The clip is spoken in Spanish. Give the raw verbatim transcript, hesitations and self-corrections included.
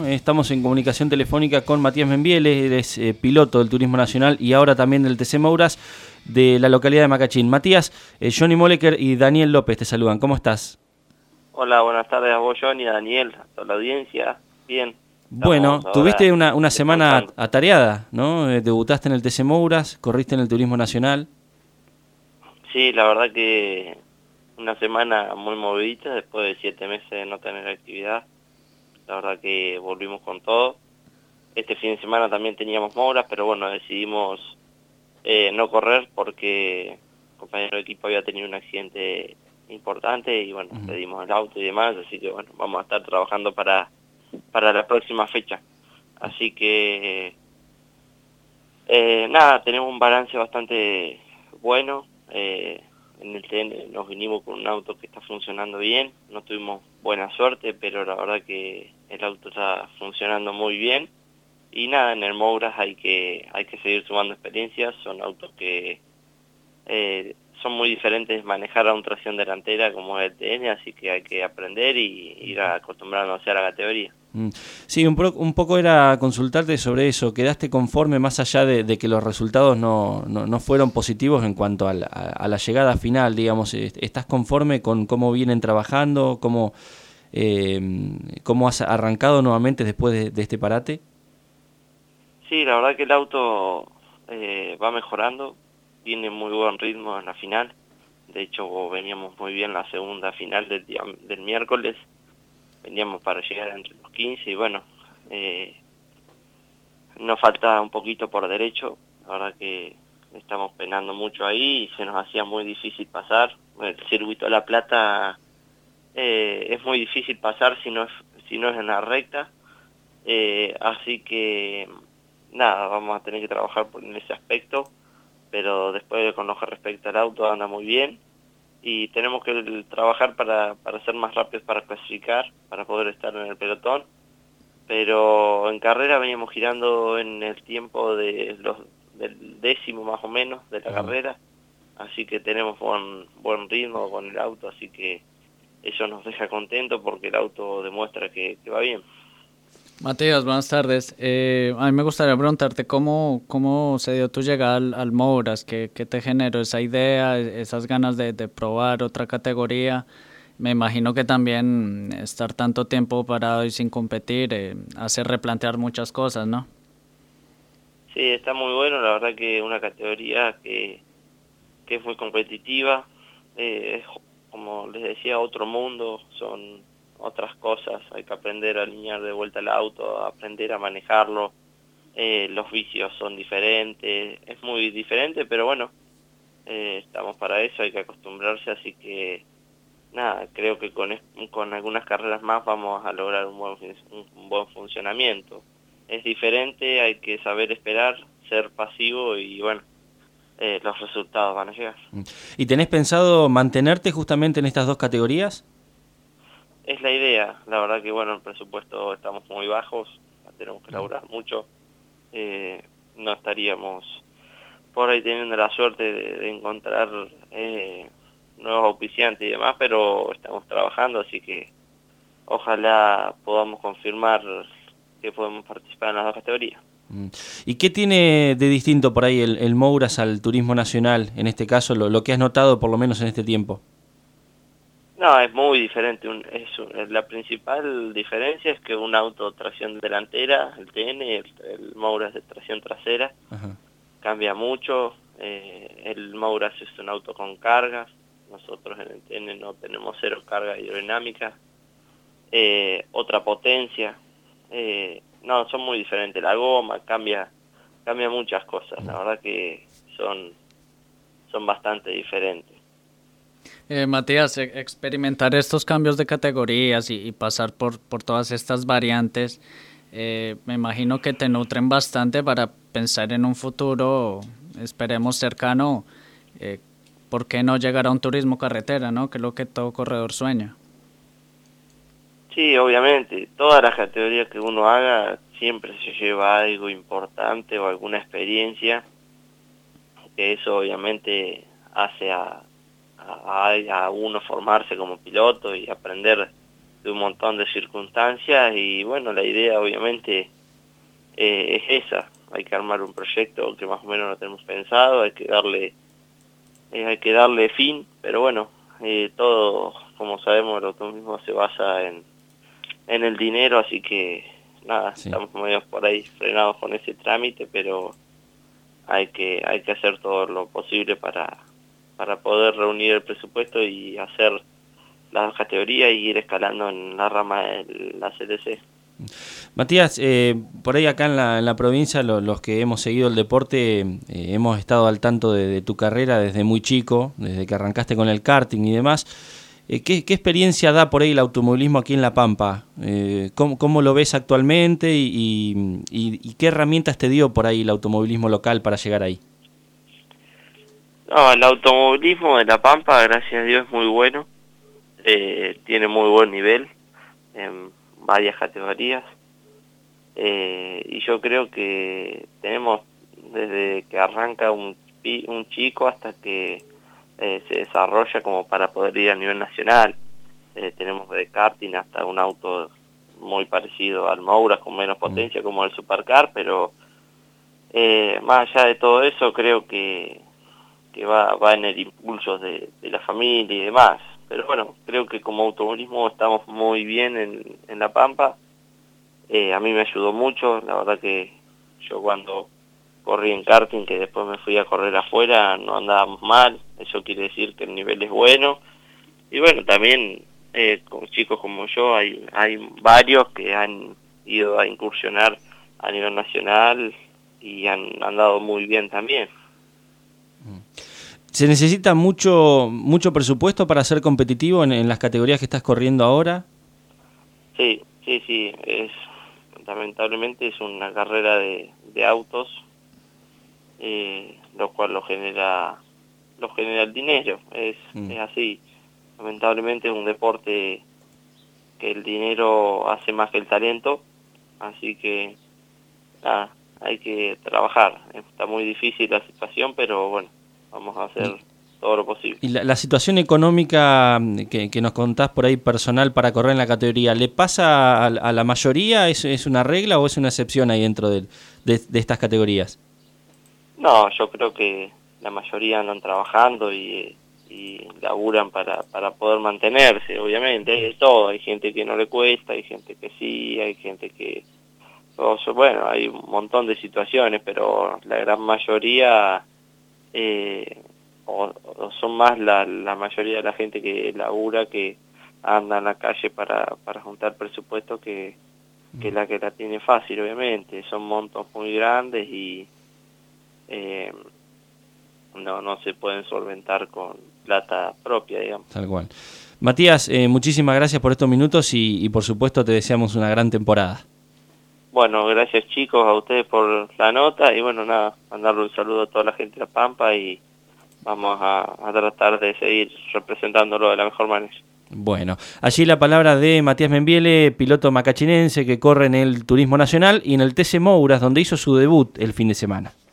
Estamos en comunicación telefónica con Matías Membiele, él es eh, piloto del Turismo Nacional y ahora también del T C Mouras de la localidad de Macachín. Matías, eh, Johnny Moleker y Daniel López te saludan. ¿Cómo estás? Hola, buenas tardes a vos, Johnny, a Daniel, a toda la audiencia. Bien. Bueno, Ahora tuviste una, una semana descansando. atareada, ¿no? Eh, debutaste en el T C Mouras, corriste en el Turismo Nacional. Sí, la verdad que una semana muy movidita después de siete meses de no tener actividad. La verdad que volvimos con todo. Este fin de semana también teníamos Mouras, pero bueno, decidimos eh, no correr porque el compañero de equipo había tenido un accidente importante y bueno, Uh-huh. pedimos el auto y demás, así que bueno, vamos a estar trabajando para, para la próxima fecha. Así que eh, nada, tenemos un balance bastante bueno. Eh, en el T N nos vinimos con un auto que está funcionando bien, no tuvimos buena suerte, pero la verdad que el auto está funcionando muy bien. Y nada, en el Mouras hay que hay que seguir sumando experiencias, son autos que eh, son muy diferentes de manejar a un tracción delantera como es el T N, así que hay que aprender y ir acostumbrándose a la categoría. Sí, un, pro, un poco era consultarte sobre eso. ¿Quedaste conforme más allá de, de que los resultados no, no, no fueron positivos en cuanto a la, a la llegada final, digamos? ¿Estás conforme con cómo vienen trabajando? ¿Cómo, eh, cómo has arrancado nuevamente después de, de este parate? Sí, la verdad que el auto eh, va mejorando, tiene muy buen ritmo en la final. De hecho, veníamos muy bien la segunda final del, día, del miércoles. Veníamos para llegar entre los quince y bueno, eh, nos falta un poquito por derecho. La verdad que estamos penando mucho ahí y se nos hacía muy difícil pasar. El circuito de La Plata eh, es muy difícil pasar si no es, si no es en la recta. Eh, así que nada, vamos a tener que trabajar en ese aspecto, pero después con lo que respecta al auto anda muy bien. Y tenemos que trabajar para, para ser más rápidos para clasificar, para poder estar en el pelotón, pero en carrera veníamos girando en el tiempo de los del décimo más o menos de la Uh-huh. carrera, así que tenemos buen, buen ritmo con el auto, así que eso nos deja contentos porque el auto demuestra que, que va bien. Matías, buenas tardes. Eh, a mí me gustaría preguntarte cómo, cómo se dio tu llegada al, al Mouras, ¿Qué, qué te generó esa idea, esas ganas de, de probar otra categoría. Me imagino que también estar tanto tiempo parado y sin competir eh, hace replantear muchas cosas, ¿no? Sí, está muy bueno, la verdad que una categoría que, que es muy competitiva, eh, es, como les decía, otro mundo, son otras cosas, hay que aprender a alinear de vuelta el auto, a aprender a manejarlo, eh, los vicios son diferentes, es muy diferente, pero bueno, eh, estamos para eso, hay que acostumbrarse, así que nada, creo que con, con algunas carreras más vamos a lograr un buen, un buen funcionamiento. Es diferente, hay que saber esperar, ser pasivo y bueno, eh, los resultados van a llegar. ¿Y tenés pensado mantenerte justamente en estas dos categorías? Es la idea, la verdad que bueno, el presupuesto estamos muy bajos, tenemos que laburar mucho, eh, no estaríamos por ahí teniendo la suerte de, de encontrar eh, nuevos auspiciantes y demás, pero estamos trabajando, así que ojalá podamos confirmar que podemos participar en las dos categorías. ¿Y qué tiene de distinto por ahí el, el Mouras al Turismo Nacional, en este caso, lo, lo que has notado por lo menos en este tiempo? No, es muy diferente. Un, es un, la principal diferencia es que un auto tracción delantera, el T N, el, el Mouras de tracción trasera, Ajá. Cambia mucho. Eh, el Mouras es un auto con cargas, nosotros en el T N no tenemos cero carga aerodinámica. Eh, otra potencia. Eh, no, son muy diferentes. La goma cambia, cambia muchas cosas. La verdad que son, son bastante diferentes. Eh, Matías, experimentar estos cambios de categorías y, y pasar por, por todas estas variantes, eh, me imagino que te nutren bastante para pensar en un futuro, esperemos cercano, eh, ¿por qué no llegar a un turismo carretera, ¿no? Que es lo que todo corredor sueña. Sí, obviamente, todas las categorías que uno haga siempre se lleva algo importante o alguna experiencia, que eso obviamente hace a, a, a uno formarse como piloto y aprender de un montón de circunstancias y bueno, la idea obviamente eh, es esa, hay que armar un proyecto que más o menos lo tenemos pensado, hay que darle, eh, hay que darle fin, pero bueno, eh, todo, como sabemos, el automovilismo se basa en, en el dinero, así que nada, sí. Estamos medio por ahí frenados con ese trámite, pero hay que, hay que hacer todo lo posible para, para poder reunir el presupuesto y hacer las categorías y ir escalando en la rama de la C T C. Matías, eh, por ahí acá en la, en la provincia, lo, los que hemos seguido el deporte, eh, hemos estado al tanto de, de tu carrera desde muy chico, desde que arrancaste con el karting y demás. Eh, ¿qué, ¿Qué experiencia da por ahí el automovilismo aquí en La Pampa? Eh, ¿cómo, ¿Cómo lo ves actualmente y, y, y qué herramientas te dio por ahí el automovilismo local para llegar ahí? No, el automovilismo de La Pampa, gracias a Dios, es muy bueno. Eh, tiene muy buen nivel en varias categorías eh, y yo creo que tenemos desde que arranca un, un chico hasta que eh, se desarrolla como para poder ir a nivel nacional. Eh, tenemos de karting hasta un auto muy parecido al Moura con menos potencia como el Supercar, pero eh, más allá de todo eso creo que, que va, va en el impulso de, de la familia y demás. Pero bueno, creo que como automovilismo estamos muy bien en, en La Pampa. Eh, a mí me ayudó mucho, la verdad que yo cuando corrí en karting, que después me fui a correr afuera, no andábamos mal. Eso quiere decir que el nivel es bueno. Y bueno, también eh, con chicos como yo hay, hay varios que han ido a incursionar a nivel nacional y han andado muy bien también. ¿Se necesita mucho mucho presupuesto para ser competitivo en, en las categorías que estás corriendo ahora? Sí, sí, sí. Es, lamentablemente es una carrera de, de autos, eh, lo cual lo genera, lo genera el dinero. Es, mm. es así. Lamentablemente es un deporte que el dinero hace más que el talento, así que nada, hay que trabajar. Está muy difícil la situación, pero bueno, vamos a hacer todo lo posible. ¿Y la, la situación económica que, que nos contás por ahí personal para correr en la categoría, le pasa a, a la mayoría? ¿Es, ¿Es una regla o es una excepción ahí dentro de, de, de estas categorías? No, yo creo que la mayoría andan trabajando y, y laburan para, para poder mantenerse, obviamente. Hay de todo, hay gente que no le cuesta, hay gente que sí, hay gente que... Bueno, hay un montón de situaciones, pero la gran mayoría... Eh, o, o son más la, la mayoría de la gente que labura, que anda en la calle para, para juntar presupuesto, que, que la que la tiene fácil, obviamente. Son montos muy grandes y eh, no, no se pueden solventar con plata propia, digamos. Tal cual. Matías, eh, muchísimas gracias por estos minutos y, y por supuesto te deseamos una gran temporada. Bueno, gracias chicos a ustedes por la nota y bueno, nada, mandarle un saludo a toda la gente de La Pampa y vamos a, a tratar de seguir representándolo de la mejor manera. Bueno, allí la palabra de Matías Membiele, piloto macachinense que corre en el Turismo Nacional y en el T C Mouras, donde hizo su debut el fin de semana.